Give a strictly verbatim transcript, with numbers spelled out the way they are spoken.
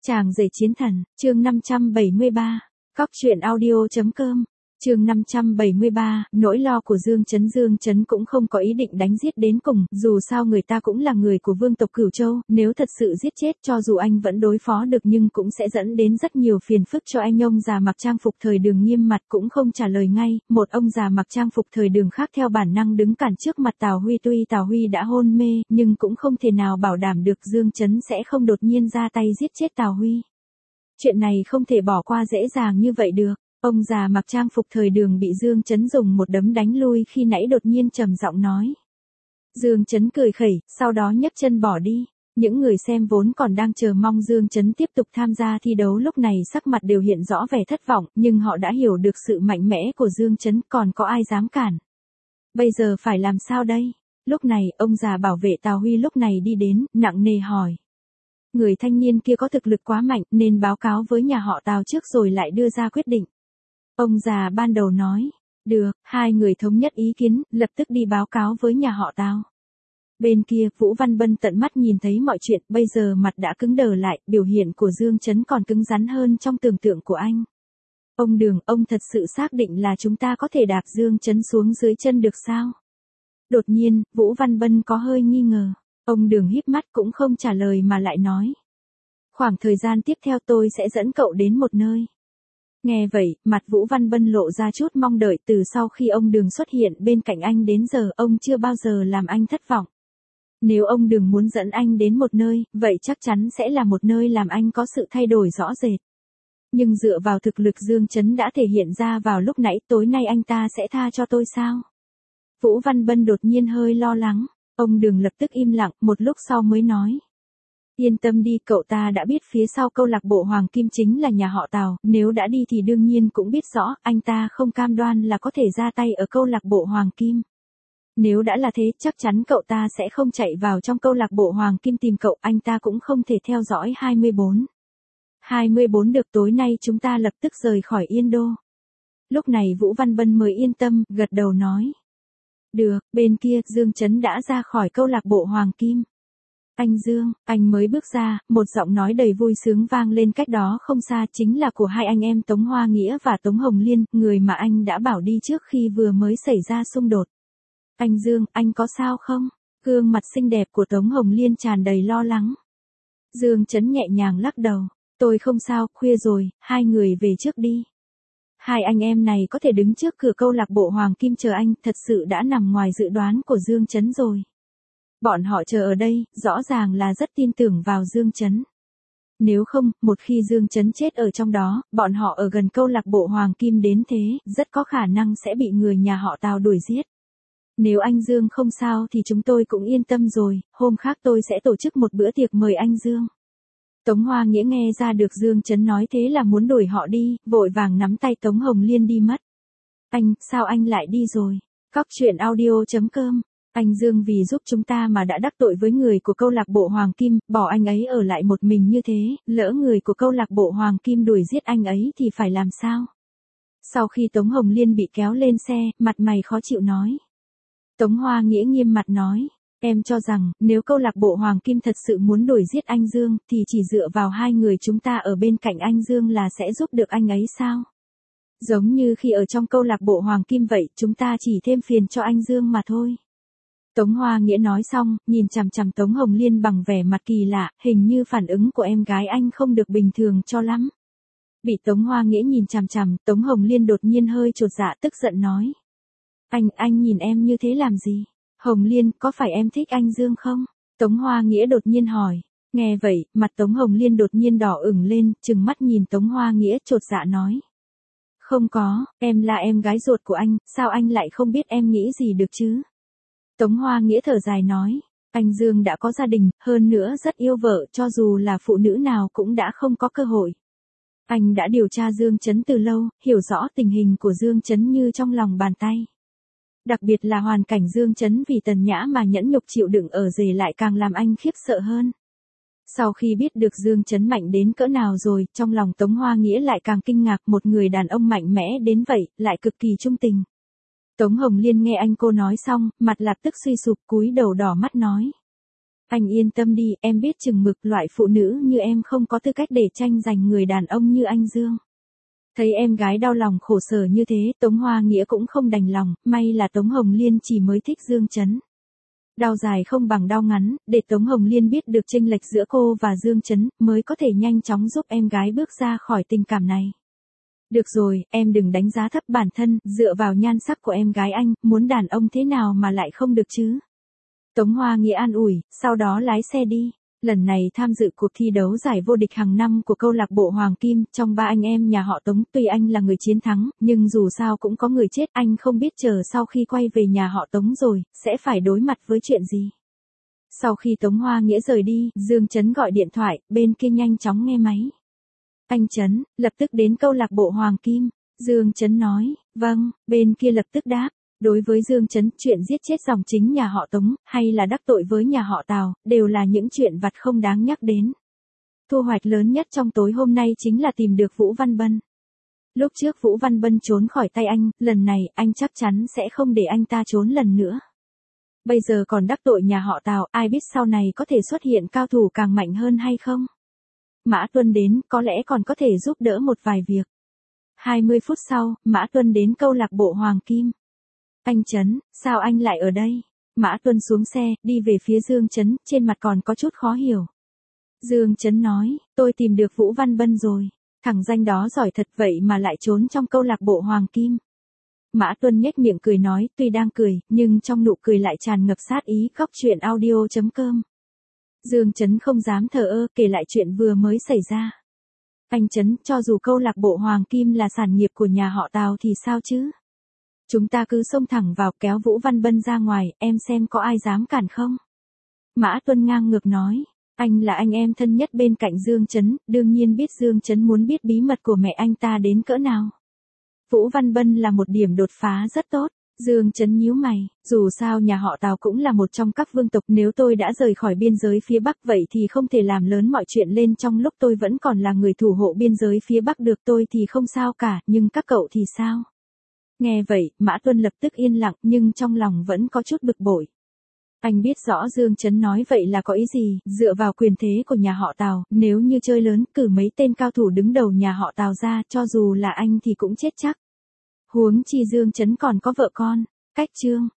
Chàng rể chiến thần, chương năm trăm bảy mươi ba, cóc truyện audio.com, chương năm trăm bảy mươi ba, nỗi lo của Dương Chấn. Dương Chấn cũng không có ý định đánh giết đến cùng, dù sao người ta cũng là người của vương tộc Cửu Châu, nếu thật sự giết chết cho dù anh vẫn đối phó được nhưng cũng sẽ dẫn đến rất nhiều phiền phức cho anh. Ông già mặc trang phục thời Đường nghiêm mặt cũng không trả lời ngay, một ông già mặc trang phục thời Đường khác theo bản năng đứng cản trước mặt Tào Huy. Tuy Tào Huy đã hôn mê, nhưng cũng không thể nào bảo đảm được Dương Chấn sẽ không đột nhiên ra tay giết chết Tào Huy. Chuyện này không thể bỏ qua dễ dàng như vậy được. Ông già mặc trang phục thời Đường bị Dương Chấn dùng một đấm đánh lui khi nãy đột nhiên trầm giọng nói. Dương Chấn cười khẩy, sau đó nhấc chân bỏ đi. Những người xem vốn còn đang chờ mong Dương Chấn tiếp tục tham gia thi đấu lúc này sắc mặt đều hiện rõ vẻ thất vọng, nhưng họ đã hiểu được sự mạnh mẽ của Dương Chấn, còn có ai dám cản. Bây giờ phải làm sao đây? Lúc này, ông già bảo vệ Tào Huy lúc này đi đến, nặng nề hỏi. Người thanh niên kia có thực lực quá mạnh nên báo cáo với nhà họ Tào trước rồi lại đưa ra quyết định. Ông già ban đầu nói, được, hai người thống nhất ý kiến, lập tức đi báo cáo với nhà họ Tào. Bên kia, Vũ Văn Bân tận mắt nhìn thấy mọi chuyện, bây giờ mặt đã cứng đờ lại, biểu hiện của Dương Chấn còn cứng rắn hơn trong tưởng tượng của anh. Ông Đường, ông thật sự xác định là chúng ta có thể đạp Dương Chấn xuống dưới chân được sao? Đột nhiên, Vũ Văn Bân có hơi nghi ngờ. Ông Đường híp mắt cũng không trả lời mà lại nói. Khoảng thời gian tiếp theo tôi sẽ dẫn cậu đến một nơi. Nghe vậy, mặt Vũ Văn Bân lộ ra chút mong đợi. Từ sau khi ông Đường xuất hiện bên cạnh anh đến giờ, ông chưa bao giờ làm anh thất vọng. Nếu ông Đường muốn dẫn anh đến một nơi, vậy chắc chắn sẽ là một nơi làm anh có sự thay đổi rõ rệt. Nhưng dựa vào thực lực Dương Chấn đã thể hiện ra vào lúc nãy, tối nay anh ta sẽ tha cho tôi sao? Vũ Văn Bân đột nhiên hơi lo lắng. Ông Đường lập tức im lặng, một lúc sau mới nói. Yên tâm đi, cậu ta đã biết phía sau câu lạc bộ Hoàng Kim chính là nhà họ Tào, nếu đã đi thì đương nhiên cũng biết rõ, anh ta không cam đoan là có thể ra tay ở câu lạc bộ Hoàng Kim. Nếu đã là thế, chắc chắn cậu ta sẽ không chạy vào trong câu lạc bộ Hoàng Kim tìm cậu, anh ta cũng không thể theo dõi hai mươi bốn. hai mươi bốn được, tối nay chúng ta lập tức rời khỏi Yên Đô. Lúc này Vũ Văn Bân mới yên tâm, gật đầu nói. Được, bên kia, Dương Chấn đã ra khỏi câu lạc bộ Hoàng Kim. Anh Dương, anh mới bước ra, một giọng nói đầy vui sướng vang lên cách đó không xa, chính là của hai anh em Tống Hoa Nghĩa và Tống Hồng Liên, người mà anh đã bảo đi trước khi vừa mới xảy ra xung đột. Anh Dương, anh có sao không? Gương mặt xinh đẹp của Tống Hồng Liên tràn đầy lo lắng. Dương Chấn nhẹ nhàng lắc đầu. Tôi không sao, khuya rồi, hai người về trước đi. Hai anh em này có thể đứng trước cửa câu lạc bộ Hoàng Kim chờ anh, thật sự đã nằm ngoài dự đoán của Dương Chấn rồi. Bọn họ chờ ở đây, rõ ràng là rất tin tưởng vào Dương Chấn. Nếu không, một khi Dương Chấn chết ở trong đó, bọn họ ở gần câu lạc bộ Hoàng Kim đến thế, rất có khả năng sẽ bị người nhà họ Tào đuổi giết. Nếu anh Dương không sao thì chúng tôi cũng yên tâm rồi, hôm khác tôi sẽ tổ chức một bữa tiệc mời anh Dương. Tống Hoa Nghĩa nghe ra được Dương Chấn nói thế là muốn đuổi họ đi, vội vàng nắm tay Tống Hồng Liên đi mất. Anh, sao anh lại đi rồi? Cóc truyện audio.com, anh Dương vì giúp chúng ta mà đã đắc tội với người của câu lạc bộ Hoàng Kim, bỏ anh ấy ở lại một mình như thế, lỡ người của câu lạc bộ Hoàng Kim đuổi giết anh ấy thì phải làm sao? Sau khi Tống Hồng Liên bị kéo lên xe, mặt mày khó chịu nói. Tống Hoa Nghĩa nghiêm mặt nói. Em cho rằng, nếu câu lạc bộ Hoàng Kim thật sự muốn đuổi giết anh Dương, thì chỉ dựa vào hai người chúng ta ở bên cạnh anh Dương là sẽ giúp được anh ấy sao? Giống như khi ở trong câu lạc bộ Hoàng Kim vậy, chúng ta chỉ thêm phiền cho anh Dương mà thôi. Tống Hoa Nghĩa nói xong, nhìn chằm chằm Tống Hồng Liên bằng vẻ mặt kỳ lạ, hình như phản ứng của em gái anh không được bình thường cho lắm. Bị Tống Hoa Nghĩa nhìn chằm chằm, Tống Hồng Liên đột nhiên hơi chột dạ tức giận nói. Anh, anh nhìn em như thế làm gì? Hồng Liên, có phải em thích anh Dương không? Tống Hoa Nghĩa đột nhiên hỏi. Nghe vậy, mặt Tống Hồng Liên đột nhiên đỏ ửng lên, trừng mắt nhìn Tống Hoa Nghĩa chột dạ nói. Không có, em là em gái ruột của anh, sao anh lại không biết em nghĩ gì được chứ? Tống Hoa Nghĩa thở dài nói. Anh Dương đã có gia đình, hơn nữa rất yêu vợ, cho dù là phụ nữ nào cũng đã không có cơ hội. Anh đã điều tra Dương Chấn từ lâu, hiểu rõ tình hình của Dương Chấn như trong lòng bàn tay. Đặc biệt là hoàn cảnh Dương Chấn vì Tần Nhã mà nhẫn nhục chịu đựng ở rể lại càng làm anh khiếp sợ hơn. Sau khi biết được Dương Chấn mạnh đến cỡ nào rồi, trong lòng Tống Hoa Nghĩa lại càng kinh ngạc, một người đàn ông mạnh mẽ đến vậy, lại cực kỳ trung tình. Tống Hồng Liên nghe anh cô nói xong, mặt lập tức suy sụp, cúi đầu đỏ mắt nói. Anh yên tâm đi, em biết chừng mực, loại phụ nữ như em không có tư cách để tranh giành người đàn ông như anh Dương. Thấy em gái đau lòng khổ sở như thế, Tống Hoa Nghĩa cũng không đành lòng, may là Tống Hồng Liên chỉ mới thích Dương Chấn. Đau dài không bằng đau ngắn, để Tống Hồng Liên biết được chênh lệch giữa cô và Dương Chấn, mới có thể nhanh chóng giúp em gái bước ra khỏi tình cảm này. Được rồi, em đừng đánh giá thấp bản thân, dựa vào nhan sắc của em gái anh, muốn đàn ông thế nào mà lại không được chứ. Tống Hoa Nghĩa an ủi, sau đó lái xe đi. Lần này tham dự cuộc thi đấu giải vô địch hàng năm của câu lạc bộ Hoàng Kim, trong ba anh em nhà họ Tống, tuy anh là người chiến thắng, nhưng dù sao cũng có người chết, anh không biết chờ sau khi quay về nhà họ Tống rồi, sẽ phải đối mặt với chuyện gì. Sau khi Tống Hoa Nghĩa rời đi, Dương Chấn gọi điện thoại, bên kia nhanh chóng nghe máy. Anh Chấn, lập tức đến câu lạc bộ Hoàng Kim. Dương Chấn nói, vâng, bên kia lập tức đáp. Đối với Dương Chấn, chuyện giết chết dòng chính nhà họ Tống, hay là đắc tội với nhà họ Tào, đều là những chuyện vặt không đáng nhắc đến. Thu hoạch lớn nhất trong tối hôm nay chính là tìm được Vũ Văn Bân. Lúc trước Vũ Văn Bân trốn khỏi tay anh, lần này anh chắc chắn sẽ không để anh ta trốn lần nữa. Bây giờ còn đắc tội nhà họ Tào, ai biết sau này có thể xuất hiện cao thủ càng mạnh hơn hay không? Mã Tuân đến, có lẽ còn có thể giúp đỡ một vài việc. hai mươi phút sau, Mã Tuân đến câu lạc bộ Hoàng Kim. Anh Chấn, sao anh lại ở đây? Mã Tuân xuống xe, đi về phía Dương Chấn, trên mặt còn có chút khó hiểu. Dương Chấn nói, tôi tìm được Vũ Văn Bân rồi. Thằng danh đó giỏi thật vậy mà lại trốn trong câu lạc bộ Hoàng Kim. Mã Tuân nhếch miệng cười nói, tuy đang cười, nhưng trong nụ cười lại tràn ngập sát ý. Góc truyện audio chấm com. Dương Chấn không dám thờ ơ, kể lại chuyện vừa mới xảy ra. Anh Chấn, cho dù câu lạc bộ Hoàng Kim là sản nghiệp của nhà họ Tào thì sao chứ? Chúng ta cứ xông thẳng vào, kéo Vũ Văn Bân ra ngoài, em xem có ai dám cản không? Mã Tuân ngang ngược nói, anh là anh em thân nhất bên cạnh Dương Chấn, đương nhiên biết Dương Chấn muốn biết bí mật của mẹ anh ta đến cỡ nào. Vũ Văn Bân là một điểm đột phá rất tốt. Dương Chấn nhíu mày, dù sao nhà họ Tào cũng là một trong các vương tộc, nếu tôi đã rời khỏi biên giới phía Bắc vậy thì không thể làm lớn mọi chuyện lên trong lúc tôi vẫn còn là người thủ hộ biên giới phía Bắc được, tôi thì không sao cả, nhưng các cậu thì sao? Nghe vậy, Mã Tuân lập tức yên lặng nhưng trong lòng vẫn có chút bực bội. Anh biết rõ Dương Chấn nói vậy là có ý gì, dựa vào quyền thế của nhà họ Tào, nếu như chơi lớn cử mấy tên cao thủ đứng đầu nhà họ Tào ra, cho dù là anh thì cũng chết chắc. Huống chi Dương Chấn còn có vợ con. Cách chương